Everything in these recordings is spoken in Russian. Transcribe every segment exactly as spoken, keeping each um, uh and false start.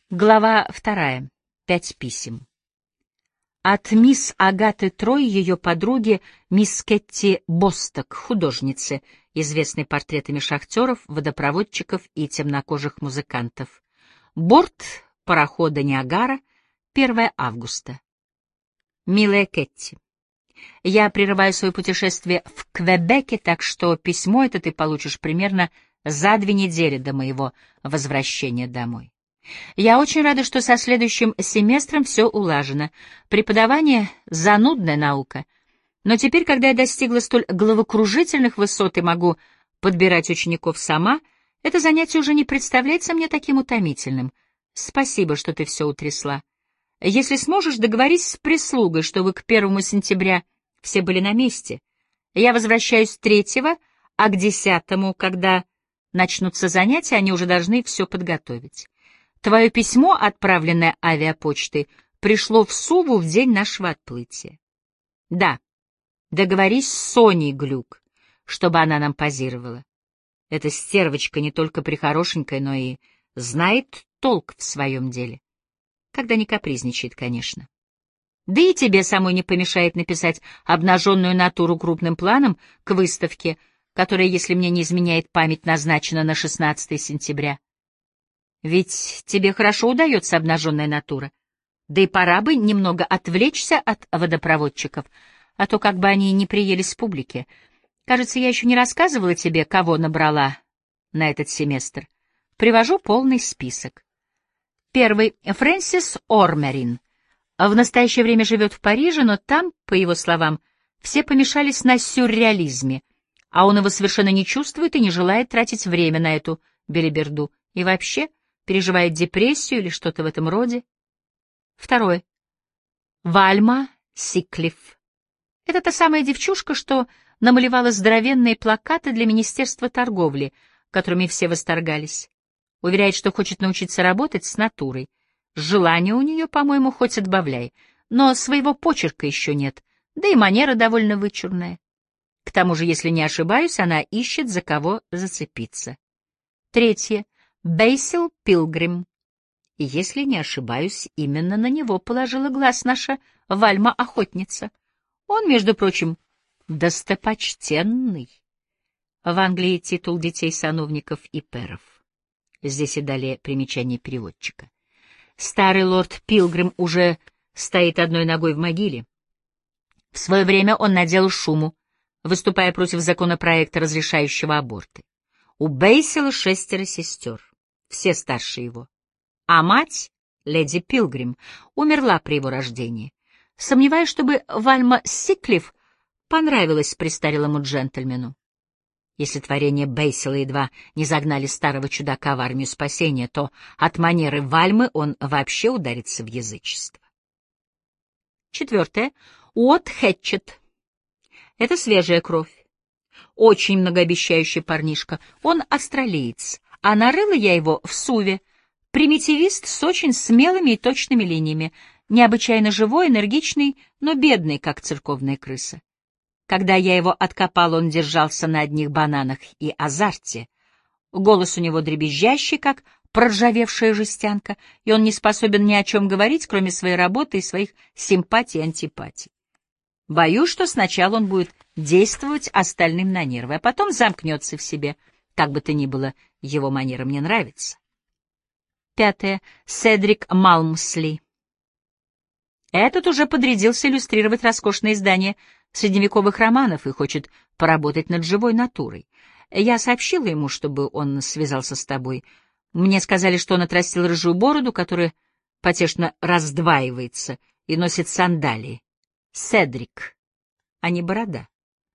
Глава вторая. Пять писем. От мисс Агаты Трой, ее подруги, мисс Кетти Босток, художницы, известной портретами шахтеров, водопроводчиков и темнокожих музыкантов. Борт парохода «Ниагара», первое августа. Милая Кетти, я прерываю свое путешествие в Квебеке, так что письмо это ты получишь примерно за две недели до моего возвращения домой. Я очень рада, что со следующим семестром все улажено. Преподавание — занудная наука. Но теперь, когда я достигла столь головокружительных высот и могу подбирать учеников сама, это занятие уже не представляется мне таким утомительным. Спасибо, что ты все утрясла. Если сможешь, договорись с прислугой, чтобы к первому сентября все были на месте. Я возвращаюсь третьего, а к десятому, когда начнутся занятия, они уже должны все подготовить. Твое письмо, отправленное авиапочтой, пришло в Суву в день нашего отплытия. Да, договорись с Соней Глюк, чтобы она нам позировала. Эта стервочка не только прихорошенькая, но и знает толк в своем деле. Когда не капризничает, конечно. Да и тебе самой не помешает написать обнаженную натуру крупным планом к выставке, которая, если мне не изменяет память, назначена на шестнадцатое сентября. Ведь тебе хорошо удается обнаженная натура. Да и пора бы немного отвлечься от водопроводчиков, а то как бы они не приелись публике. Кажется, я еще не рассказывала тебе, кого набрала на этот семестр. Привожу полный список. Первый — Фрэнсис Ормерин. В настоящее время живет в Париже, но там, по его словам, все помешались на сюрреализме, а он его совершенно не чувствует и не желает тратить время на эту белиберду. И вообще переживает депрессию или что-то в этом роде. Второе. Вальма Сиклиф. Это та самая девчушка, что намалевала здоровенные плакаты для Министерства торговли, которыми все восторгались. Уверяет, что хочет научиться работать с натурой. Желания у нее, по-моему, хоть отбавляй, но своего почерка еще нет, да и манера довольно вычурная. К тому же, если не ошибаюсь, она ищет, за кого зацепиться. Третье. Бейсил Пилгрим. И если не ошибаюсь, именно на него положила глаз наша Вальма-охотница. Он, между прочим, достопочтенный. В Англии титул детей сановников и пэров. Здесь и далее примечание переводчика. Старый лорд Пилгрим уже стоит одной ногой в могиле. В свое время он наделал шуму, выступая против законопроекта, разрешающего аборты. У Бейсила шестеро сестер, все старше его. А мать, леди Пилгрим, умерла при его рождении. Сомневаюсь, чтобы Вальма Сиклиф понравилась престарелому джентльмену. Если творения Бейсила едва не загнали старого чудака в армию спасения, то от манеры Вальмы он вообще ударится в язычество. Четвертое. Уотт Хэтчет. Это свежая кровь. Очень многообещающий парнишка. Он австралиец, а нарыла я его в Суве. Примитивист с очень смелыми и точными линиями, необычайно живой, энергичный, но бедный, как церковная крыса. Когда я его откопал, он держался на одних бананах и азарте. Голос у него дребезжащий, как проржавевшая жестянка, и он не способен ни о чем говорить, кроме своей работы и своих симпатий и антипатий. Боюсь, что сначала он будет действовать остальным на нервы, а потом замкнется в себе. Как бы то ни было, его манера мне нравится. Пятое. Седрик Малмсли. Этот уже подрядился иллюстрировать роскошные издания средневековых романов и хочет поработать над живой натурой. Я сообщила ему, чтобы он связался с тобой. Мне сказали, что он отрастил рыжую бороду, которая потешно раздваивается и носит сандалии. Седрик, а не борода.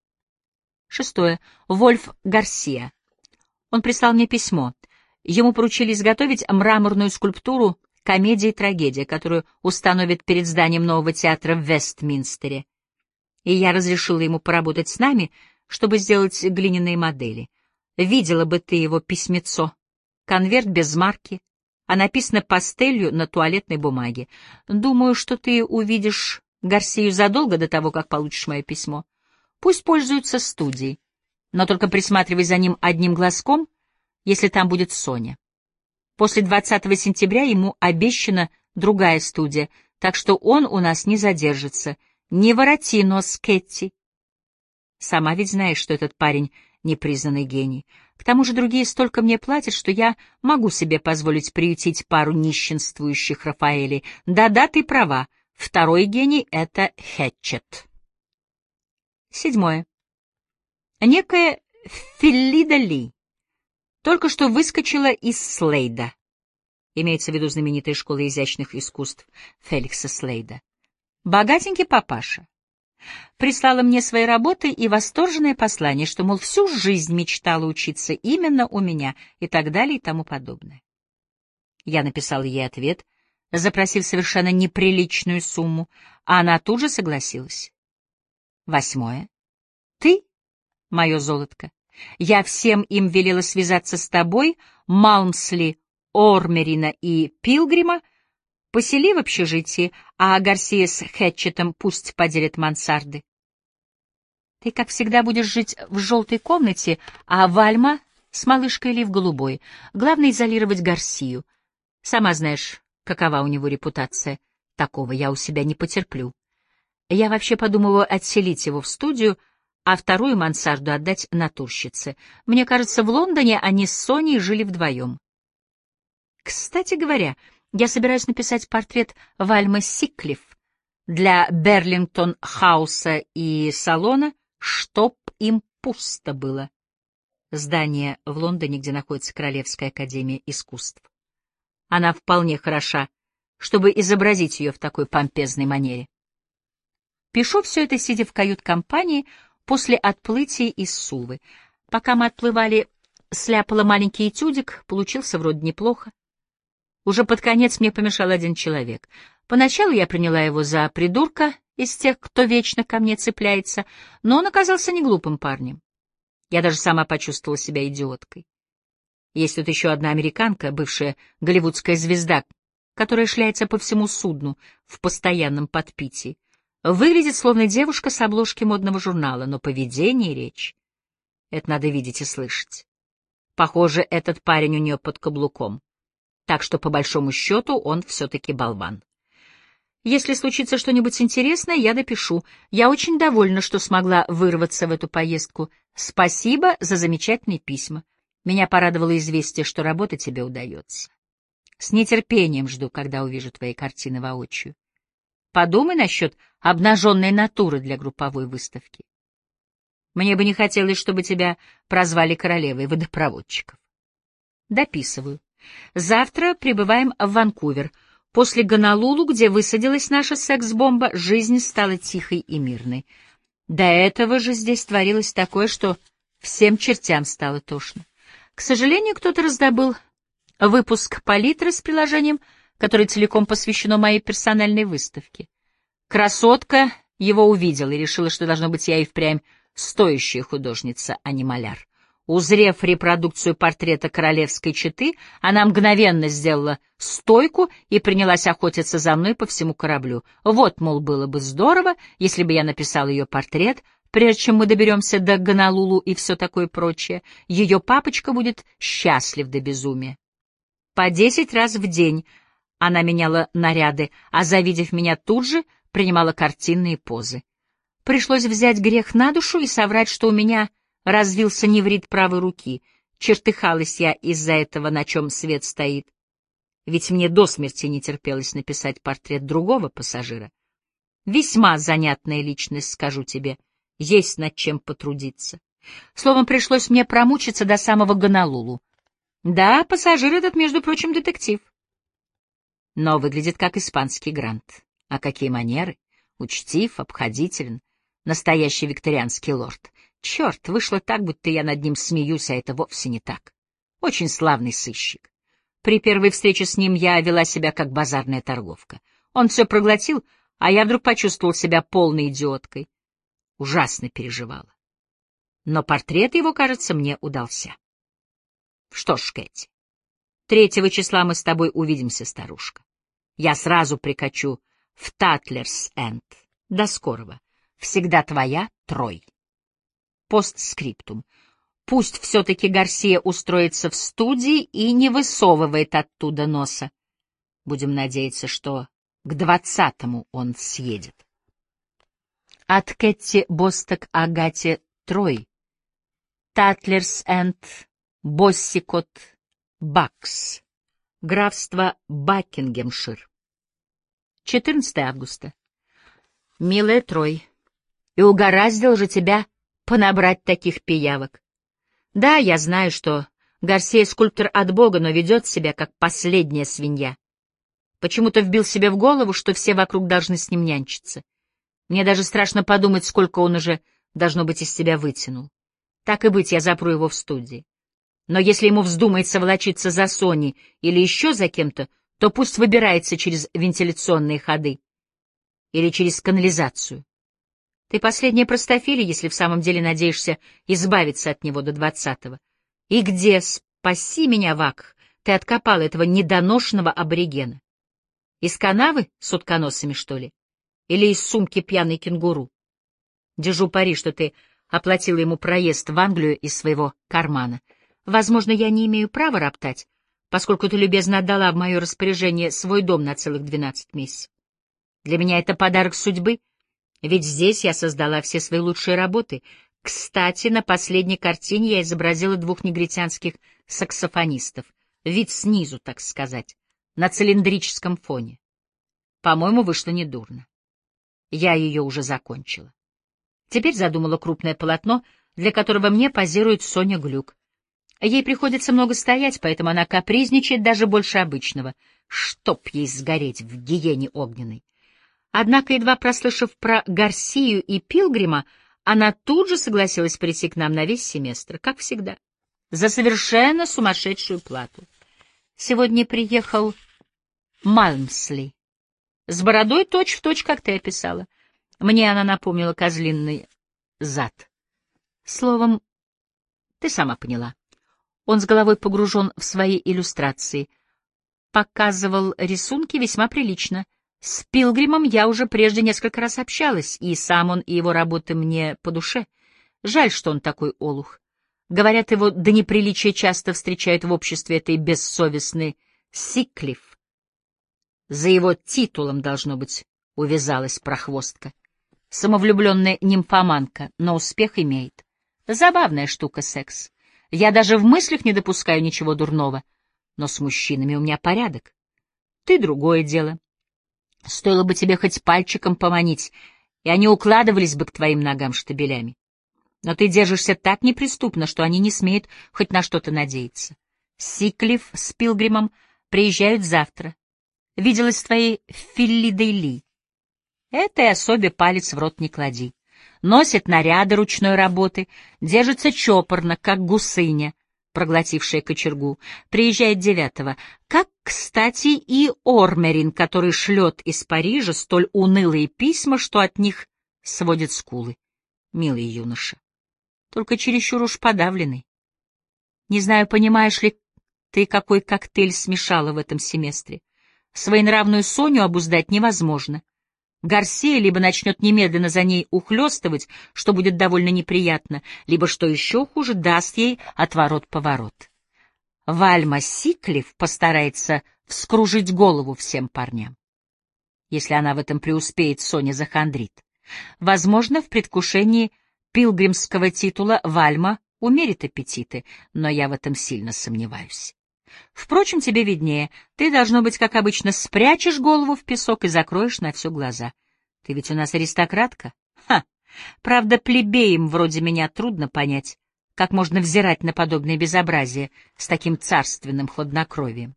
Шестое. Вольф Гарсия. Он прислал мне письмо. Ему поручили изготовить мраморную скульптуру «Комедия и трагедия», которую установят перед зданием нового театра в Вестминстере. И я разрешила ему поработать с нами, чтобы сделать глиняные модели. Видела бы ты его письмецо. Конверт без марки, а написано пастелью на туалетной бумаге. Думаю, что ты увидишь Гарсию задолго до того, как получишь мое письмо. Пусть пользуются студией, но только присматривай за ним одним глазком, если там будет Соня. После двадцатого сентября ему обещана другая студия, так что он у нас не задержится. Не вороти нос, Кэти. Сама ведь знаешь, что этот парень — непризнанный гений. К тому же другие столько мне платят, что я могу себе позволить приютить пару нищенствующих Рафаэлей. Да-да, ты права. Второй гений — это Хэтчет. Седьмое. Некая Филлида Ли только что выскочила из Слейда. Имеется в виду знаменитая школа изящных искусств Феликса Слейда. Богатенький папаша прислала мне свои работы и восторженное послание, что, мол, всю жизнь мечтала учиться именно у меня и так далее и тому подобное. Я написал ей ответ, запросив совершенно неприличную сумму, а она тут же согласилась. Восьмое. Ты, мое золотко, я всем им велела связаться с тобой, Малмсли, Ормерина и Пилгрима, посели в общежитии, а Гарсия с Хэтчетом пусть поделят мансарды. Ты, как всегда, будешь жить в желтой комнате, а Вальма с малышкой Ли в голубой. Главное — изолировать Гарсию. Сама знаешь, какова у него репутация. Такого я у себя не потерплю. Я вообще подумываю отселить его в студию, а вторую мансарду отдать натурщице. Мне кажется, в Лондоне они с Соней жили вдвоем. Кстати говоря, я собираюсь написать портрет Вальмы Сикклифф для Берлингтон-хауса и салона, чтоб им пусто было. Здание в Лондоне, где находится Королевская академия искусств. Она вполне хороша, чтобы изобразить ее в такой помпезной манере. Пишу все это, сидя в кают-компании после отплытия из Сувы. Пока мы отплывали, сляпала маленький этюдик, получился вроде неплохо. Уже под конец мне помешал один человек. Поначалу я приняла его за придурка из тех, кто вечно ко мне цепляется, но он оказался не глупым парнем. Я даже сама почувствовала себя идиоткой. Есть тут еще одна американка, бывшая голливудская звезда, которая шляется по всему судну в постоянном подпитии. Выглядит словно девушка с обложки модного журнала, но поведение и речь — это надо видеть и слышать. Похоже, этот парень у нее под каблуком. Так что, по большому счету, он все-таки болван. Если случится что-нибудь интересное, я допишу. Я очень довольна, что смогла вырваться в эту поездку. Спасибо за замечательные письма. Меня порадовало известие, что работа тебе удается. С нетерпением жду, когда увижу твои картины воочию. Подумай насчет обнаженной натуры для групповой выставки. Мне бы не хотелось, чтобы тебя прозвали королевой водопроводчиков. Дописываю. Завтра прибываем в Ванкувер. После Гонолулу, где высадилась наша секс-бомба, жизнь стала тихой и мирной. До этого же здесь творилось такое, что всем чертям стало тошно. К сожалению, кто-то раздобыл выпуск палитры с приложением, которое целиком посвящено моей персональной выставке. Красотка его увидела и решила, что, должно быть, я и впрямь стоящая художница, а не маляр. Узрев репродукцию портрета королевской четы, она мгновенно сделала стойку и принялась охотиться за мной по всему кораблю. Вот, мол, было бы здорово, если бы я написал ее портрет, прежде чем мы доберемся до Гонолулу и все такое прочее. Ее папочка будет счастлив до безумия. По десять раз в день она меняла наряды, а, завидев меня тут же, принимала картинные позы. Пришлось взять грех на душу и соврать, что у меня развился неврит правой руки. Чертыхалась я из-за этого, на чем свет стоит. Ведь мне до смерти не терпелось написать портрет другого пассажира. Весьма занятная личность, скажу тебе. Есть над чем потрудиться. Словом, пришлось мне промучиться до самого Гонолулу. Да, пассажир этот, между прочим, детектив. Но выглядит как испанский грант. А какие манеры! Учтив, обходителен. Настоящий викторианский лорд. Черт, вышло так, будто я над ним смеюсь, а это вовсе не так. Очень славный сыщик. При первой встрече с ним я вела себя как базарная торговка. Он все проглотил, а я вдруг почувствовал себя полной идиоткой. Ужасно переживала. Но портрет его, кажется, мне удался. Что ж, Кэти, третьего числа мы с тобой увидимся, старушка. Я сразу прикачу в Татлерс-Энд. До скорого. Всегда твоя, Трой. Постскриптум. Пусть все-таки Гарсия устроится в студии и не высовывает оттуда носа. Будем надеяться, что к двадцатому он съедет. От Кэтти Босток Агате Трой. Татлерс энд Боссикот Бакс. Графство Бакингемшир. четырнадцатого августа. Милая Трой, и угораздило же тебя понабрать таких пиявок. Да, я знаю, что Гарсия скульптор от Бога, но ведет себя как последняя свинья. Почему-то вбил себе в голову, что все вокруг должны с ним нянчиться. Мне даже страшно подумать, сколько он уже, должно быть, из себя вытянул. Так и быть, я запру его в студии. Но если ему вздумается волочиться за Соней или еще за кем-то, то пусть выбирается через вентиляционные ходы или через канализацию. Ты последняя простофиля, если в самом деле надеешься избавиться от него до двадцатого. И где, спаси меня, Вак, ты откопал этого недоношенного аборигена? Из канавы с утконосами, что ли? Или из сумки пьяной кенгуру? Держу пари, что ты оплатила ему проезд в Англию из своего кармана. Возможно, я не имею права роптать, поскольку ты любезно отдала в мое распоряжение свой дом на целых двенадцать месяцев. Для меня это подарок судьбы, ведь здесь я создала все свои лучшие работы. Кстати, на последней картине я изобразила двух негритянских саксофонистов. Вид снизу, так сказать, на цилиндрическом фоне. По-моему, вышло недурно. Я ее уже закончила. Теперь задумала крупное полотно, для которого мне позирует Соня Глюк. Ей приходится много стоять, поэтому она капризничает даже больше обычного. Чтоб ей сгореть в гиене огненной. Однако, едва прослышав про Гарсию и Пилгрима, она тут же согласилась прийти к нам на весь семестр, как всегда, за совершенно сумасшедшую плату. Сегодня приехал Малмсли, с бородой точь-в-точь, как ты описала. Мне она напомнила козлиный зад. Словом, ты сама поняла. Он с головой погружен в свои иллюстрации. Показывал рисунки весьма прилично. С Пилгримом я уже прежде несколько раз общалась, и сам он, и его работы мне по душе. Жаль, что он такой олух. Говорят, его до неприличия часто встречают в обществе этой бессовестной Сиклиф. За его титулом, должно быть, увязалась прохвостка. Самовлюбленная нимфоманка, но успех имеет. Забавная штука секс. Я даже в мыслях не допускаю ничего дурного. Но с мужчинами у меня порядок. Ты — другое дело. Стоило бы тебе хоть пальчиком поманить, и они укладывались бы к твоим ногам штабелями. Но ты держишься так неприступно, что они не смеют хоть на что-то надеяться. Сиклиф с Пилгримом приезжают завтра. Виделась с твоей Филлидейли. Этой особе палец в рот не клади. Носит наряды ручной работы, держится чопорно, как гусыня, проглотившая кочергу. Приезжает девятого. Как, кстати, и Ормерин, который шлет из Парижа столь унылые письма, что от них сводит скулы. Милый юноша, только чересчур уж подавленный. Не знаю, понимаешь ли ты, какой коктейль смешала в этом семестре. Своенравную Соню обуздать невозможно. Гарсия либо начнет немедленно за ней ухлёстывать, что будет довольно неприятно, либо, что еще хуже, даст ей отворот-поворот. Вальма Сиклиф постарается вскружить голову всем парням. Если она в этом преуспеет, Соня захандрит. Возможно, в предвкушении пилгримского титула Вальма умерит аппетиты, но я в этом сильно сомневаюсь. Впрочем, тебе виднее. Ты, должно быть, как обычно, спрячешь голову в песок и закроешь на все глаза. Ты ведь у нас аристократка? Ха! Правда, плебеям вроде меня трудно понять, как можно взирать на подобное безобразие с таким царственным хладнокровием.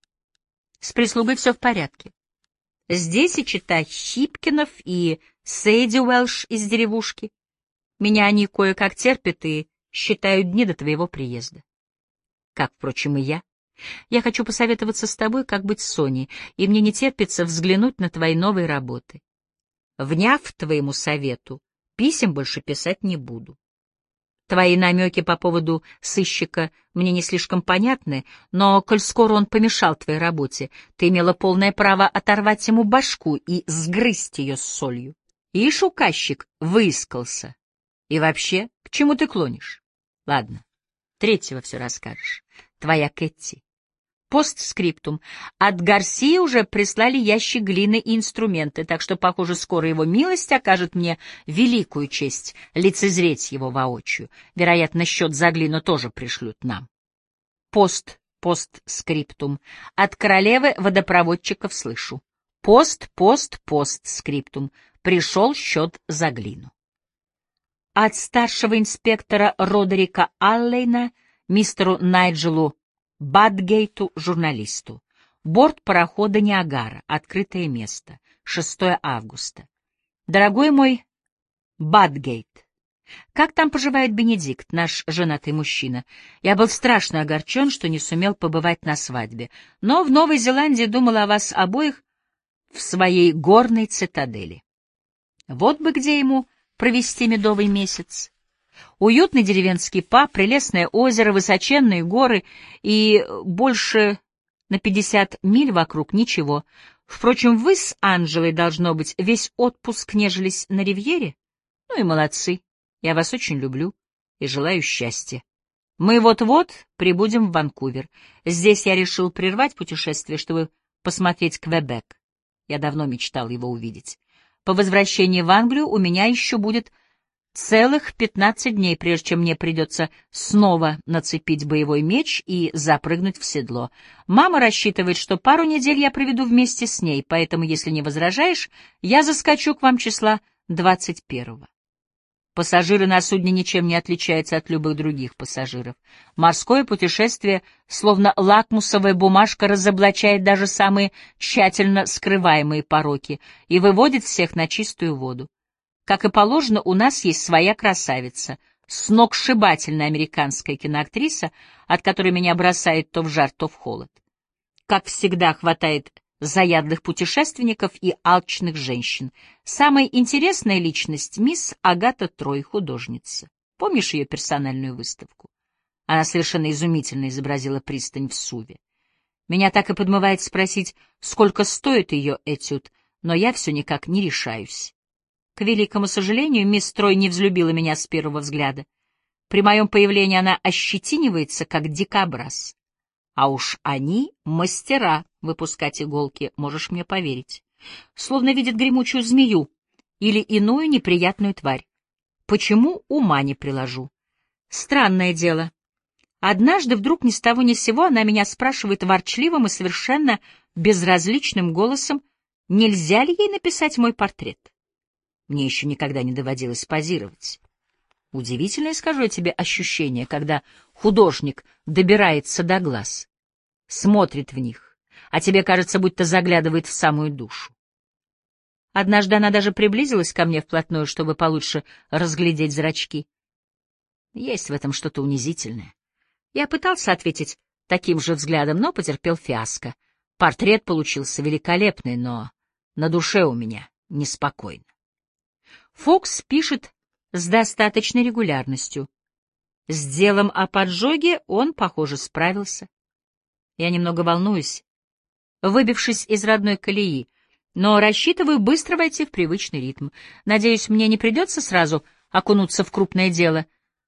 С прислугой все в порядке. Здесь и чита Щипкинов, и Сейди Уэлш из деревушки. Меня они кое-как терпят и считают дни до твоего приезда. Как, впрочем, и я. Я хочу посоветоваться с тобой, как быть с Соней, и мне не терпится взглянуть на твои новые работы. Вняв твоему совету, писем больше писать не буду. Твои намеки по поводу сыщика мне не слишком понятны, но, коль скоро он помешал твоей работе, ты имела полное право оторвать ему башку и сгрызть ее с солью. Ишь, указчик выискался. И вообще, к чему ты клонишь? Ладно, Третьего все расскажешь. Твоя Кэти. Постскриптум. От Гарсии уже прислали ящик глины и инструменты, так что, похоже, скоро его милость окажет мне великую честь лицезреть его воочию. Вероятно, счет за глину тоже пришлют нам. Пост, постскриптум. От королевы водопроводчиков слышу. Пост, пост, постскриптум. Пришел счет за глину. От старшего инспектора Родерика Аллейна мистеру Найджелу Бадгейту, журналисту. Борт парохода «Ниагара», открытое место, шестое августа. Дорогой мой Бадгейт, как там поживает Бенедикт, наш женатый мужчина? Я был страшно огорчен, что не сумел побывать на свадьбе, но в Новой Зеландии думал о вас обоих в своей горной цитадели. Вот бы где ему провести медовый месяц. Уютный деревенский паб, прелестное озеро, высоченные горы и больше на пятьдесят миль вокруг ничего. Впрочем, вы с Анжелой, должно быть, весь отпуск нежились на ривьере? Ну и молодцы. Я вас очень люблю и желаю счастья. Мы вот-вот прибудем в Ванкувер. Здесь я решил прервать путешествие, чтобы посмотреть Квебек. Я давно мечтал его увидеть. По возвращении в Англию у меня еще будет целых пятнадцать дней, прежде чем мне придется снова нацепить боевой меч и запрыгнуть в седло. Мама рассчитывает, что пару недель я проведу вместе с ней, поэтому, если не возражаешь, я заскочу к вам числа двадцать первого. Пассажиры на судне ничем не отличаются от любых других пассажиров. Морское путешествие, словно лакмусовая бумажка, разоблачает даже самые тщательно скрываемые пороки и выводит всех на чистую воду. Как и положено, у нас есть своя красавица, сногсшибательная американская киноактриса, от которой меня бросает то в жар, то в холод. Как всегда, хватает заядлых путешественников и алчных женщин. Самая интересная личность — мисс Агата Трой, художница. Помнишь ее персональную выставку? Она совершенно изумительно изобразила пристань в Суве. Меня так и подмывает спросить, сколько стоит ее этюд, но я все никак не решаюсь. К великому сожалению, мисс Трой не взлюбила меня с первого взгляда. При моем появлении она ощетинивается, как дикобраз. А уж они мастера выпускать иголки, можешь мне поверить. Словно видят гремучую змею или иную неприятную тварь. Почему, ума не приложу. Странное дело. Однажды вдруг ни с того ни с сего она меня спрашивает ворчливым и совершенно безразличным голосом, нельзя ли ей написать мой портрет. Мне еще никогда не доводилось позировать. Удивительное, скажу я тебе, ощущение, когда художник добирается до глаз, смотрит в них, а тебе кажется, будто заглядывает в самую душу. Однажды она даже приблизилась ко мне вплотную, чтобы получше разглядеть зрачки. Есть в этом что-то унизительное. Я пытался ответить таким же взглядом, но потерпел фиаско. Портрет получился великолепный, но на душе у меня неспокойно. Фокс пишет с достаточной регулярностью. С делом о поджоге он, похоже, справился. Я немного волнуюсь, выбившись из родной колеи, но рассчитываю быстро войти в привычный ритм. Надеюсь, мне не придется сразу окунуться в крупное дело.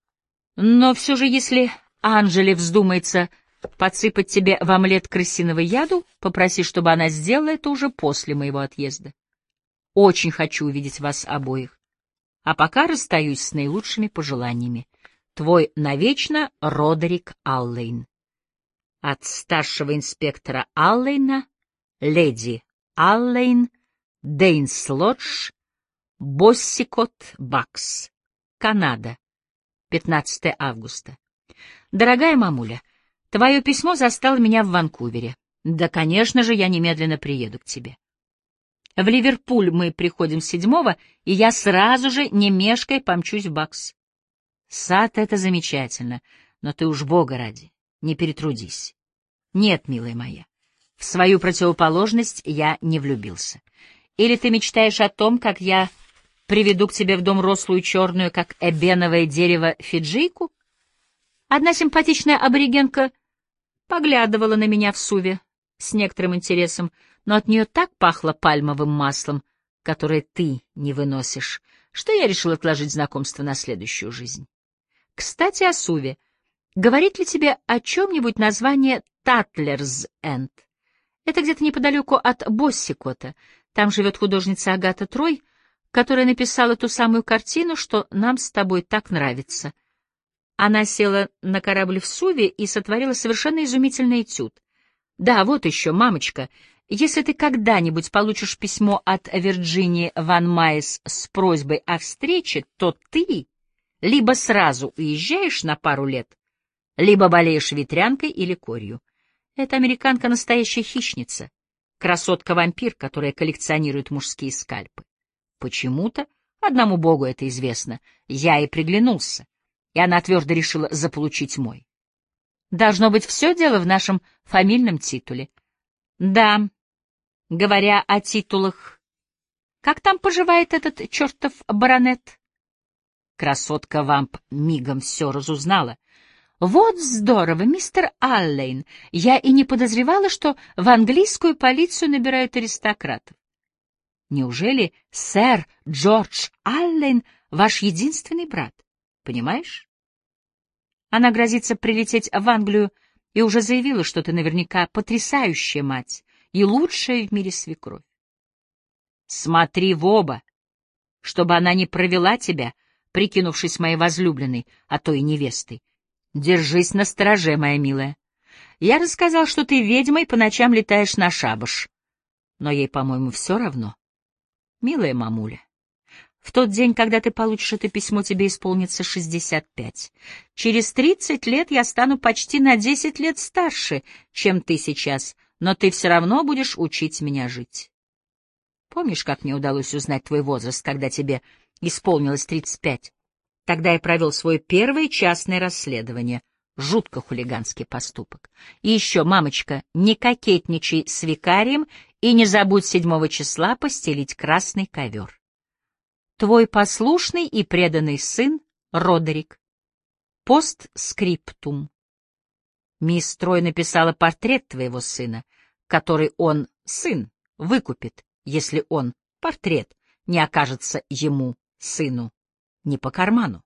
Но все же, если Анжеле вздумается подсыпать тебе в омлет крысиного яду, попроси, чтобы она сделала это уже после моего отъезда. Очень хочу увидеть вас обоих. А пока расстаюсь с наилучшими пожеланиями. Твой навечно Родерик Аллейн. От старшего инспектора Аллейна, леди Аллейн, Дейнс-Лодж, Боссикот, Бакс, Канада, пятнадцатое августа. Дорогая мамуля, твое письмо застало меня в Ванкувере. Да, конечно же, я немедленно приеду к тебе. В Ливерпуль мы приходим седьмого, и я сразу же, не мешкая, помчусь в Бакс. Сад — это замечательно, но ты уж, Бога ради, не перетрудись. Нет, милая моя, в свою противоположность я не влюбился. Или ты мечтаешь о том, как я приведу к тебе в дом рослую черную, как эбеновое дерево, фиджийку? Одна симпатичная аборигенка поглядывала на меня в Суве с некоторым интересом, но от нее так пахло пальмовым маслом, которое ты не выносишь, что я решил отложить знакомство на следующую жизнь. Кстати, о Суве. Говорит ли тебе о чем-нибудь название Татлерс-Энд? Это где-то неподалеку от Боссикота. Там живет художница Агата Трой, которая написала ту самую картину, что нам с тобой так нравится. Она села на корабль в Суве и сотворила совершенно изумительный этюд. Да, вот еще, мамочка, если ты когда-нибудь получишь письмо от Вирджинии Ван Майс с просьбой о встрече, то ты либо сразу уезжаешь на пару лет, либо болеешь ветрянкой или корью. Эта американка — настоящая хищница, красотка-вампир, которая коллекционирует мужские скальпы. Почему-то, одному богу это известно, я и приглянулся, и она твердо решила заполучить мой. Должно быть, все дело в нашем фамильном титуле. Да, говоря о титулах, как там поживает этот чертов баронет? Красотка-вамп мигом все разузнала. Вот здорово, мистер Аллейн. Я и не подозревала, что в английскую полицию набирают аристократов. Неужели сэр Джордж Аллейн ваш единственный брат? Понимаешь? Она грозится прилететь в Англию и уже заявила, что ты наверняка потрясающая мать и лучшая в мире свекровь. Смотри в оба, чтобы она не провела тебя, прикинувшись моей возлюбленной, а то и невестой. Держись настороже, моя милая. Я рассказал, что ты ведьма и по ночам летаешь на шабаш. Но ей, по-моему, все равно. Милая мамуля, в тот день, когда ты получишь это письмо, тебе исполнится шестьдесят пять. Через тридцать лет я стану почти на десять лет старше, чем ты сейчас, но ты все равно будешь учить меня жить. Помнишь, как мне удалось узнать твой возраст, когда тебе исполнилось тридцать пять? Тогда я провел свое первое частное расследование. Жутко хулиганский поступок. И еще, мамочка, не кокетничай с викарием и не забудь седьмого числа постелить красный ковер. Твой послушный и преданный сын Родерик. Постскриптум. Мисс Трой написала портрет твоего сына, который он, сын, выкупит, если он, портрет, не окажется ему, сыну, не по карману.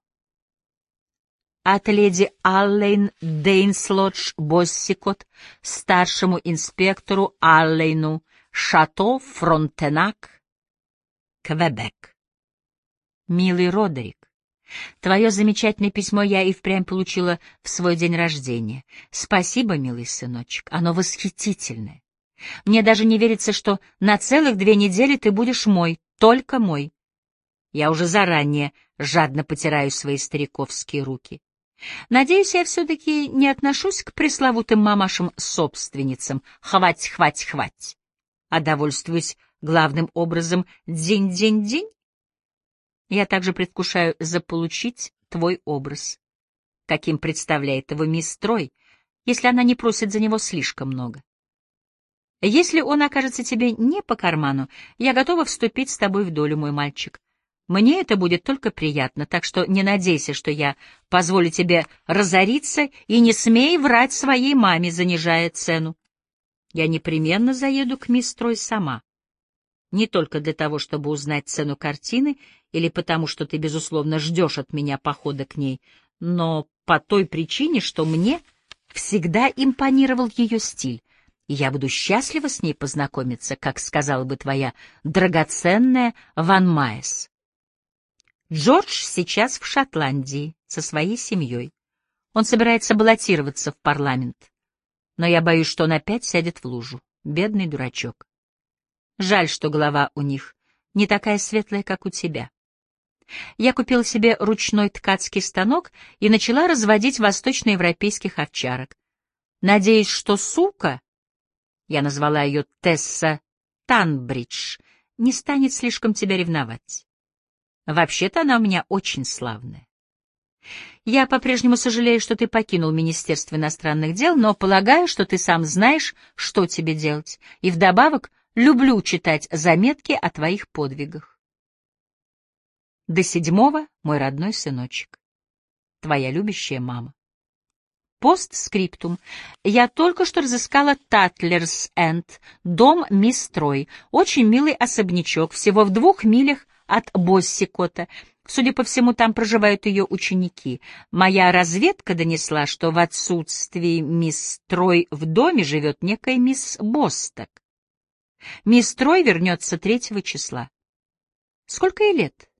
От леди Аллейн Дейнслодж Боссикот старшему инспектору Аллейну, Шато Фронтенак, Квебек. Милый Родерик, твое замечательное письмо я и впрямь получила в свой день рождения. Спасибо, милый сыночек, оно восхитительное. Мне даже не верится, что на целых две недели ты будешь мой, только мой. Я уже заранее жадно потираю свои стариковские руки. Надеюсь, я все-таки не отношусь к пресловутым мамашам-собственницам «хвать, хвать, хвать», а довольствуюсь главным образом «день-день-день». Я также предвкушаю заполучить твой образ, каким представляет его мисс Трой, если она не просит за него слишком много. Если он окажется тебе не по карману, я готова вступить с тобой в долю, мой мальчик. Мне это будет только приятно, так что не надейся, что я позволю тебе разориться, и не смей врать своей маме, занижая цену. Я непременно заеду к мисс Трой сама. Не только для того, чтобы узнать цену картины, или потому, что ты, безусловно, ждешь от меня похода к ней, но по той причине, что мне всегда импонировал ее стиль, и я буду счастлива с ней познакомиться, как сказала бы твоя драгоценная Ван Майс. Джордж сейчас в Шотландии со своей семьей. Он собирается баллотироваться в парламент. Но я боюсь, что он опять сядет в лужу. Бедный дурачок. Жаль, что голова у них не такая светлая, как у тебя. Я купила себе ручной ткацкий станок и начала разводить восточноевропейских овчарок. Надеюсь, что сука, я назвала ее Тесса Танбридж, не станет слишком тебя ревновать. Вообще-то она у меня очень славная. Я по-прежнему сожалею, что ты покинул Министерство иностранных дел, но полагаю, что ты сам знаешь, что тебе делать, и вдобавок люблю читать заметки о твоих подвигах. До седьмого, мой родной сыночек. Твоя любящая мама. Постскриптум. Я только что разыскала Татлерс-Энд, дом мисс Трой, очень милый особнячок, всего в двух милях от Боссикота. Судя по всему, там проживают ее ученики. Моя разведка донесла, что в отсутствии мисс Трой в доме живет некая мисс Босток. Мисс Трой вернется третьего числа. Сколько ей лет?